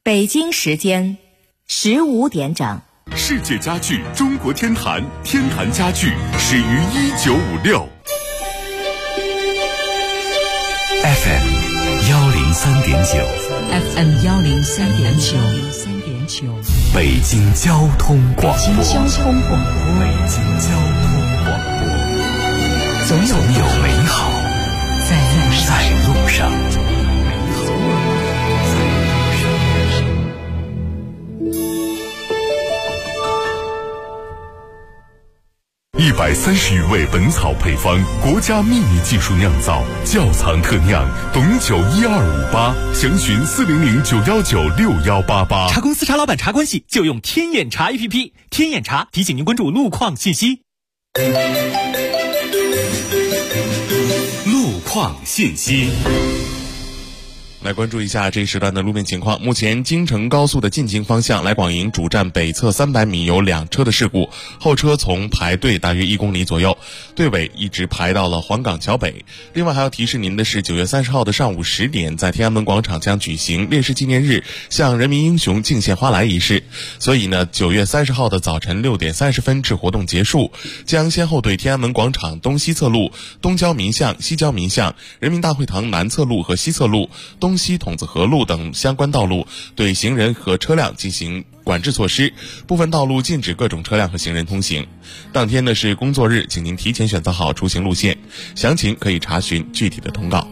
北京时间15点整。 世界家具中国天坛，天坛家具始于1956。 FM 103.9 FM 103.9 北京交通广播。 北京交通广播。 北京交通广播。总有美好在路上。 130余味本草配方，国家秘密技术酿造，窖藏特酿，董酒12588，详询40091961888。 茶公司茶老板茶关系就用天眼茶 APP， 天眼茶提醒您关注路况信息。 路况信息。来关注一下这一时段的路面情况。目前京承高速的进京方向来广营主站北侧300米有2车的事故，后车从排队大约1公里左右，队尾一直排到了黄岗桥北。另外还要提示您的是，9月30号的上午10点，在天安门广场将举行烈士纪念日向人民英雄敬献花篮仪式。所以呢，9月30号的早晨6点30分至活动结束，将先后对天安门广场东西侧路、东郊民巷、西郊民巷、人民大会堂南侧路和西侧路、东西筒子河路等相关道路对行人和车辆进行管制措施，部分道路禁止各种车辆和行人通行。当天呢是工作日，请您提前选择好出行路线，详情可以查询具体的通告。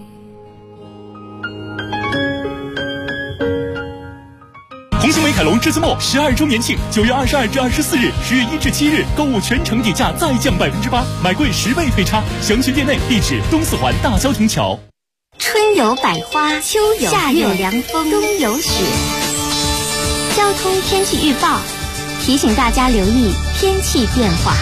红星美凯龙至尊墨12周年庆，9月22至24日，10月1至7日，购物全程底价再降8%，买贵10倍配差。详询店内，地址东四环大消停桥。 春有百花，秋有夏有凉风，冬有雪。交通天气预报提醒大家留意天气变化。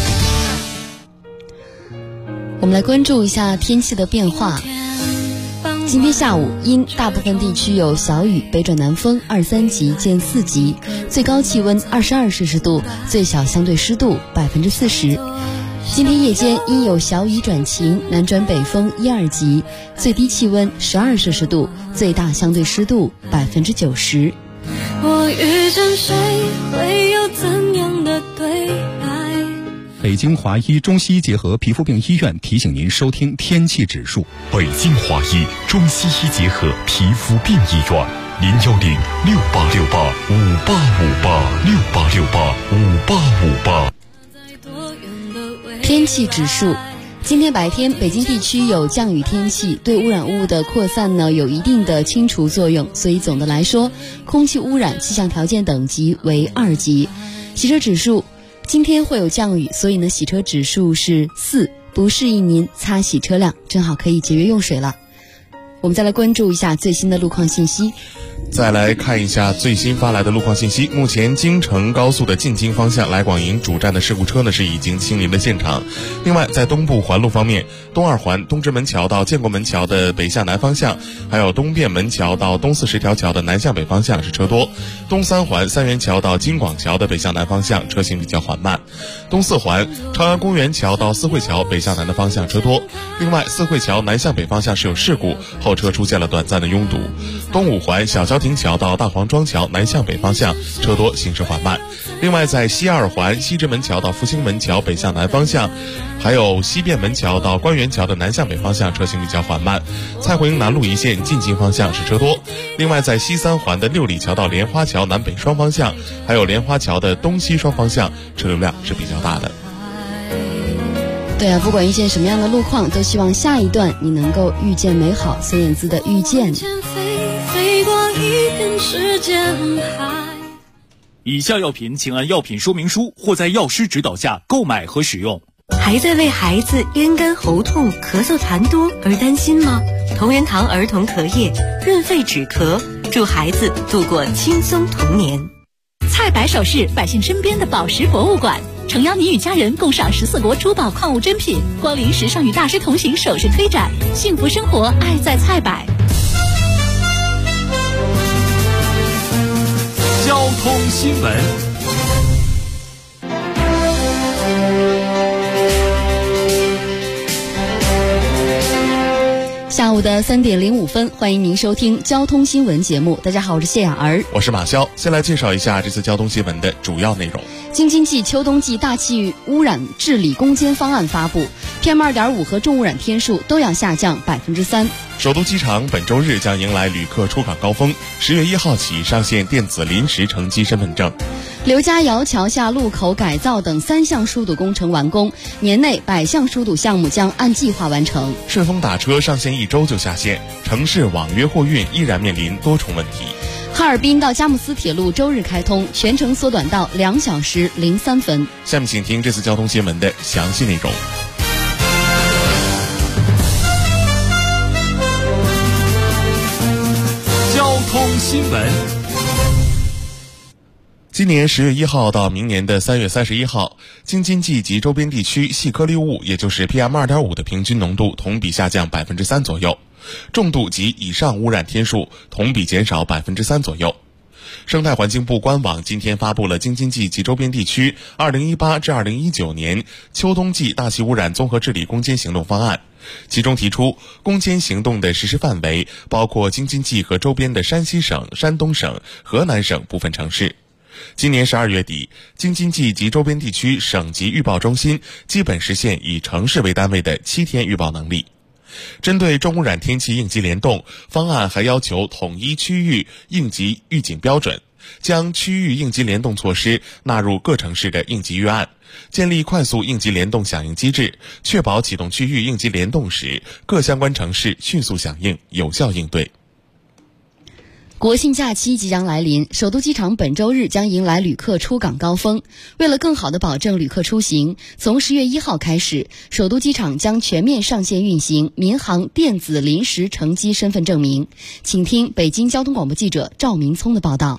我们来关注一下天气的变化。今天下午因大部分地区有小雨，北转南风2、3级见4级，最高气温22摄氏度，最小相对湿度40%。今天夜间因有小雨转晴，南转北风1、2级，最低气温12摄氏度，最大相对湿度90%。 我遇见谁会有怎样的对白？ 北京华医中西医结合皮肤病医院提醒您收听天气指数。 北京华医中西医结合皮肤病医院，0106868586868685858。 天气指数，今天白天北京地区有降雨天气，对污染物的扩散呢有一定的清除作用，所以总的来说，空气污染气象条件等级为2级。洗车指数，今天会有降雨，所以呢洗车指数是4，不适宜您擦洗车辆，正好可以节约用水了。我们再来关注一下最新的路况信息。 再来看一下最新发来的路况信息。目前京承高速的进京方向来广营主站的事故车呢是已经清理了现场。另外在东部环路方面，东2环东直门桥到建国门桥的北向南方向，还有东便门桥到东四十条桥的南向北方向是车多。东3环三元桥到京广桥的北向南方向车行比较缓慢。东4环朝阳公园桥到四惠桥北向南的方向车多。另外四惠桥南向北方向是有事故，后车出现了短暂的拥堵。东5环小交亭桥到大黄庄桥南向北方向车多，行驶缓慢。另外在西2环西直门桥到复兴门桥北向南方向，还有西便门桥到官园桥的南向北方向车行比较缓慢。蔡回营南路一线进京方向是车多。另外在西3环的六里桥到莲花桥南北双方向，还有莲花桥的东西双方向车流量是比较大的。 对啊，不管遇见什么样的路况，都希望下一段你能够遇见美好。孙燕姿的遇见。 以下药品请按药品说明书或在药师指导下购买和使用。 还在为孩子咽干喉痛、咳嗽痰多而担心吗？同仁堂儿童咳液润肺止咳，助孩子度过轻松童年。 菜百首饰摆进身边的宝石博物馆，诚邀你与家人共赏14国珠宝矿物珍品，光临时尚与大师同行首饰推展，幸福生活爱在菜百。 交通新闻。 下午的3点05分，欢迎您收听交通新闻节目。大家好，我是谢雅儿， 我是马潇。先来介绍一下这次交通新闻的主要内容。 京津冀秋冬季大气污染治理攻坚方案发布， PM2.5 和重污染天数都要下降3%。 首都机场本周日将迎来旅客出港高峰，10月1号起上线电子临时乘机身份证。 刘家窑桥下路口改造等3项疏堵工程完工，年内100项疏堵项目将按计划完成。 顺丰打车上线1周就下线，城市网约货运依然面临多重问题。 哈尔滨到佳木斯铁路周日开通，全程缩短到2小时03分。 下面请听这次交通新闻的详细内容。 交通新闻。 今年10月1号到明年的3月31号，京津冀及周边地区细颗粒物，也就是 PM2.5 的平均浓度同比下降3%左右，重度及以上污染天数同比减少3%左右。生态环境部官网今天发布了京津冀及周边地区2018至2019年秋冬季大气污染综合治理攻坚行动方案，其中提出，攻坚行动的实施范围包括京津冀和周边的山西省、山东省、河南省部分城市。今年12月底，京津冀及周边地区省级预报中心基本实现以城市为单位的7天预报能力。针对重污染天气应急联动，方案还要求统一区域应急预警标准，将区域应急联动措施纳入各城市的应急预案，建立快速应急联动响应机制，确保启动区域应急联动时，各相关城市迅速响应，有效应对。 国庆假期即将来临，首都机场本周日将迎来旅客出港高峰。为了更好地保证旅客出行，从10月1号开始，首都机场将全面上线运行民航电子临时乘机身份证明。请听北京交通广播记者赵明聪的报道。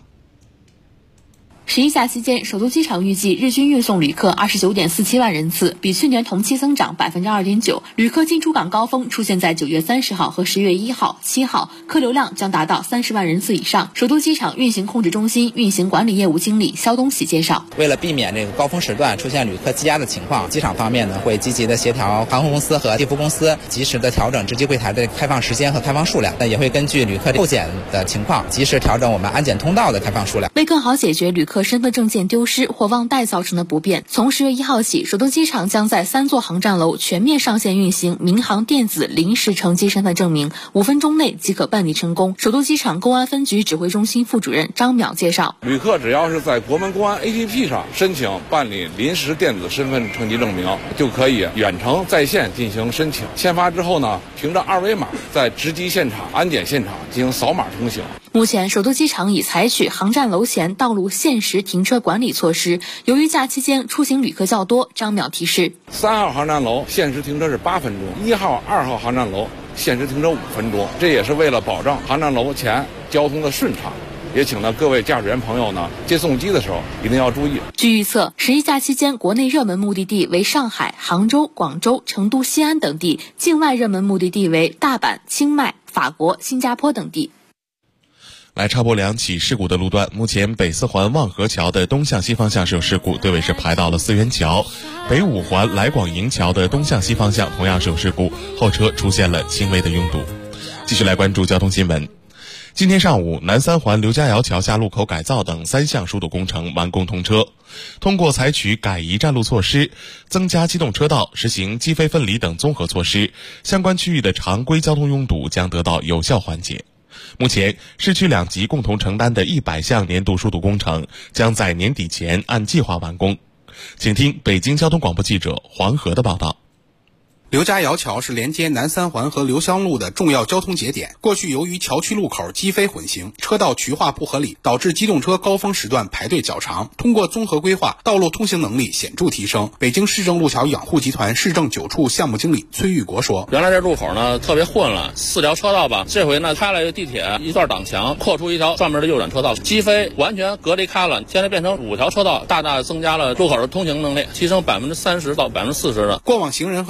11假期间，首都机场预计日均运送旅客29.47万人次，比去年同期增长2.9%。旅客进出港高峰出现在9月30号和10月1号、7号，客流量将达到30万人次以上。首都机场运行控制中心运行管理业务经理肖东喜介绍， 为了避免这个高峰时段出现旅客积压的情况，机场方面呢会积极的协调航空公司和地服公司，及时的调整值机柜台的开放时间和开放数量，也会根据旅客候检的情况，及时调整我们安检通道的开放数量。 为更好解决旅客身份证件丢失或忘带造成的不便，从10月1号起，首都机场将在3座航站楼全面上线运行民航电子临时乘机身份证明，5分钟内即可办理成功。首都机场公安分局指挥中心副主任张淼介绍， 旅客只要是在国门公安 APP 上申请办理临时电子身份乘机证明，就可以远程在线进行申请。签发之后呢，凭着2维码在值机现场、安检现场进行扫码通行。 目前，首都机场已采取航站楼前道路限时停车管理措施。由于假期间出行旅客较多，张淼提示 ，3号航站楼限时停车是8分钟，1号、2号航站楼限时停车5分钟，这也是为了保障航站楼前交通的顺畅。也请呢各位驾驶员朋友呢，接送机的时候一定要注意。 据预测，11假期间国内热门目的地为上海、杭州、广州、成都、西安等地，境外热门目的地为大阪、清迈、法国、新加坡等地。 来插播2起事故的路段，目前北四环望河桥的东向西方向是有事故，队尾是排到了4元桥；北五环来广营桥的东向西方向同样是有事故，后车出现了轻微的拥堵。继续来关注交通新闻。今天上午，南三环刘家窑桥下路口改造等3项疏堵工程完工通车。通过采取改移占路措施、增加机动车道、实行机非分离等综合措施，相关区域的常规交通拥堵将得到有效缓解。目前，市区2级共同承担的100项年度疏堵工程将在年底前按计划完工。请听北京交通广播记者黄河的报道。 刘家窑桥是连接南三环和刘香路的重要交通节点。过去由于桥区路口机非混行，车道渠化不合理，导致机动车高峰时段排队较长。通过综合规划，道路通行能力显著提升。北京市政路桥养护集团市政9处项目经理崔玉国说：“ 原来这路口呢特别混了，4条车道吧，这回呢开了一个地铁一段挡墙，扩出一条专门的右转车道，机非完全隔离开了，现在变成5条车道，大大增加了路口的通行能力，提升30%到40%的。” 过往行人和司机表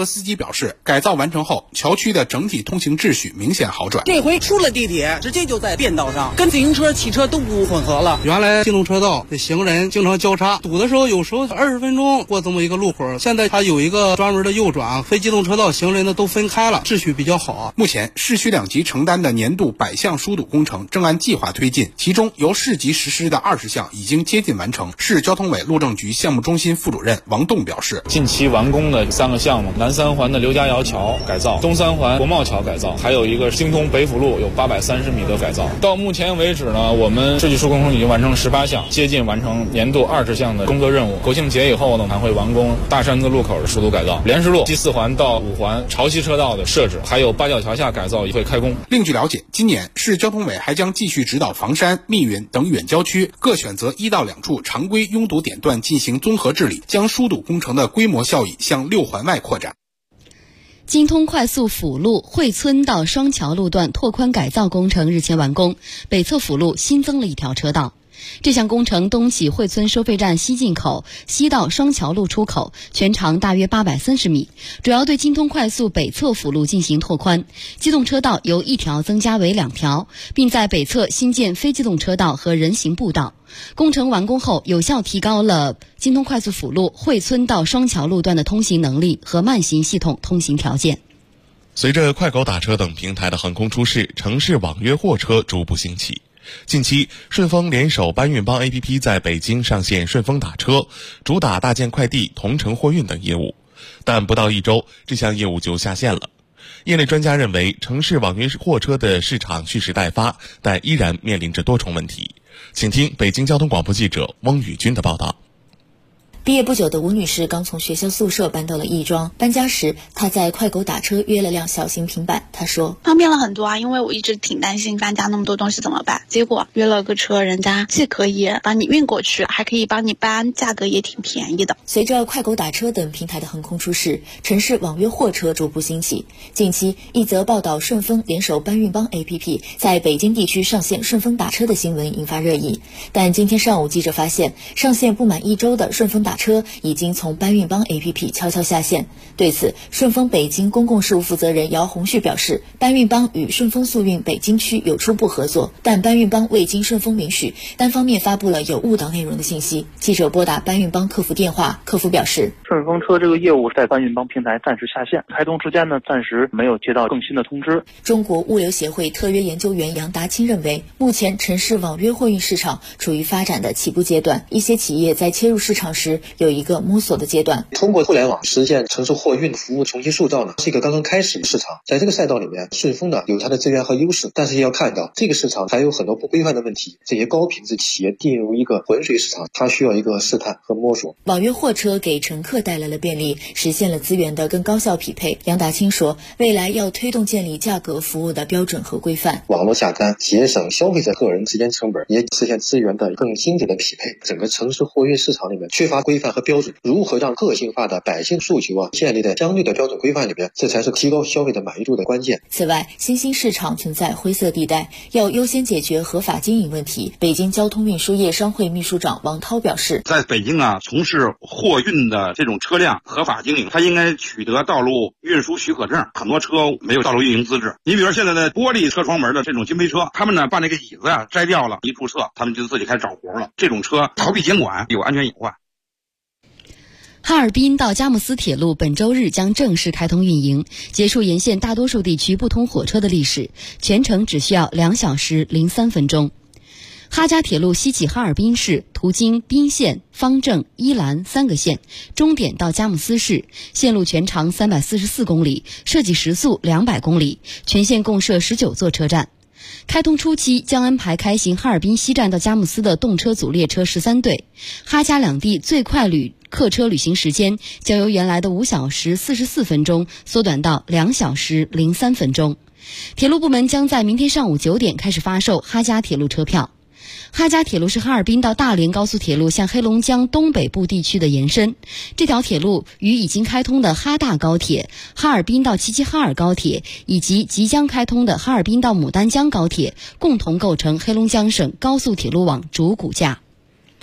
表示，改造完成后，桥区的整体通行秩序明显好转。 这回出了地铁，直接就在便道上，跟自行车、汽车都不混合了。 原来机动车道这行人经常交叉，堵的时候有时候20分钟过这么一个路口，现在它有一个专门的右转，非机动车道行人呢都分开了，秩序比较好。 目前市区2级承担的年度100项疏堵工程正按计划推进，其中由市级实施的20项已经接近完成。市交通委路政局项目中心副主任王栋表示， 近期完工的3个项目，南三环的刘家窑桥改造，东三环国贸桥改造，还有一个京通北辅路有830米的改造。到目前为止呢，我们市级疏工程已经完成18项，接近完成年度20项的工作任务。国庆节以后呢，还会完工大山子路口的疏堵改造，莲石路西4环到5环潮汐车道的设置，还有八角桥下改造也会开工。 另据了解，今年市交通委还将继续指导房山、密云等远郊区各选择1到2处常规拥堵点段进行综合治理，将疏堵工程的规模效益向6环外扩展。 京通快速辅路惠村到双桥路段拓宽改造工程日前完工，北侧辅路新增了1条车道。这项工程东起惠村收费站西进口，西到双桥路出口，全长大约830米，主要对京通快速北侧辅路进行拓宽，机动车道由1条增加为2条，并在北侧新建非机动车道和人行步道。工程完工后，有效提高了京通快速辅路惠村到双桥路段的通行能力和慢行系统通行条件。 随着快狗打车等平台的横空出世，城市网约货车逐步兴起。近期，顺丰联手搬运帮 APP 在北京上线顺丰打车，主打大件快递、同城货运等业务。但不到1周，这项业务就下线了。业内专家认为，城市网约货车的市场蓄势待发，但依然面临着多重问题。请听北京交通广播记者汪宇军的报道。 毕业不久的吴女士刚从学校宿舍搬到了亦庄，搬家时她在快狗打车约了辆小型平板。她说方便了很多啊，因为我一直挺担心搬家那么多东西怎么办，结果约了个车，人家既可以帮你运过去，还可以帮你搬，价格也挺便宜的。 随着快狗打车等平台的横空出世，城市网约货车逐步兴起。近期一则报道顺丰联手搬运帮 APP 在北京地区上线顺丰打车的新闻引发热议，但今天上午记者发现，上线不满1周的顺丰打车已经从搬运帮 APP 悄悄下线。对此，顺丰北京公共事务负责人姚红旭表示，搬运帮与顺丰速运北京区有初步合作，但搬运帮未经顺丰允许，单方面发布了有误导内容的信息。记者拨打搬运帮客服电话，客服表示， 顺风车这个业务在搬运帮平台暂时下线，开通时间呢暂时没有接到更新的通知。 中国物流协会特约研究员杨达清认为，目前城市网约货运市场处于发展的起步阶段，一些企业在切入市场时有一个摸索的阶段。 通过互联网实现城市货运服务重新塑造呢，是一个刚刚开始的市场。在这个赛道里面，顺丰呢有它的资源和优势，但是也要看到这个市场还有很多不规范的问题。这些高品质企业进入一个浑水市场，它需要一个试探和摸索。 网约货车给乘客带来了便利，实现了资源的更高效匹配。杨达清说，未来要推动建立价格服务的标准和规范， 网络下单节省消费者个人时间成本，也实现资源的更精准的匹配。整个城市货运市场里面缺乏规范和标准，如何让个性化的百姓诉求建立在相对的标准规范里面，这才是提高消费者满意度的关键。 此外，新兴市场存在灰色地带，要优先解决合法经营问题。北京交通运输业商会秘书长王涛表示， 在北京从事货运的这种车辆合法经营，它应该取得道路运输许可证，很多车没有道路运营资质。你比如说现在的玻璃车窗门的这种金杯车，他们把那个椅子摘掉了，一注册他们就自己开始找活了。这种车逃避监管，有安全隐患。 哈尔滨到佳木斯铁路本周日将正式开通运营，结束沿线大多数地区不通火车的历史，全程只需要2小时03分钟。哈佳铁路西起哈尔滨市，途经彬县、方正、伊兰3个县，终点到佳木斯市，线路全长344公里，设计时速200公里，全线共设19座车站。开通初期将安排开行哈尔滨西站到佳木斯的动车组列车13对，哈佳两地最快客车旅行时间将由原来的5小时44分钟缩短到2小时03分钟。铁路部门将在明天上午9点开始发售哈佳铁路车票。哈佳铁路是哈尔滨到大连高速铁路向黑龙江东北部地区的延伸，这条铁路与已经开通的哈大高铁、哈尔滨到齐齐哈尔高铁以及即将开通的哈尔滨到牡丹江高铁共同构成黑龙江省高速铁路网主骨架。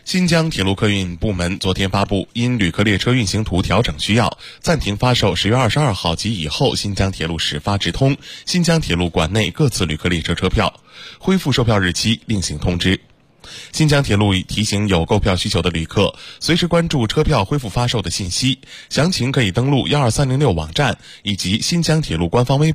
新疆铁路客运部门昨天发布，因旅客列车运行图调整需要，暂停发售10月22号及以后新疆铁路始发直通、新疆铁路管内各次旅客列车车票，恢复售票日期另行通知。新疆铁路提醒有购票需求的旅客，随时关注车票恢复发售的信息，详情可以登录12306网站以及新疆铁路官方微博。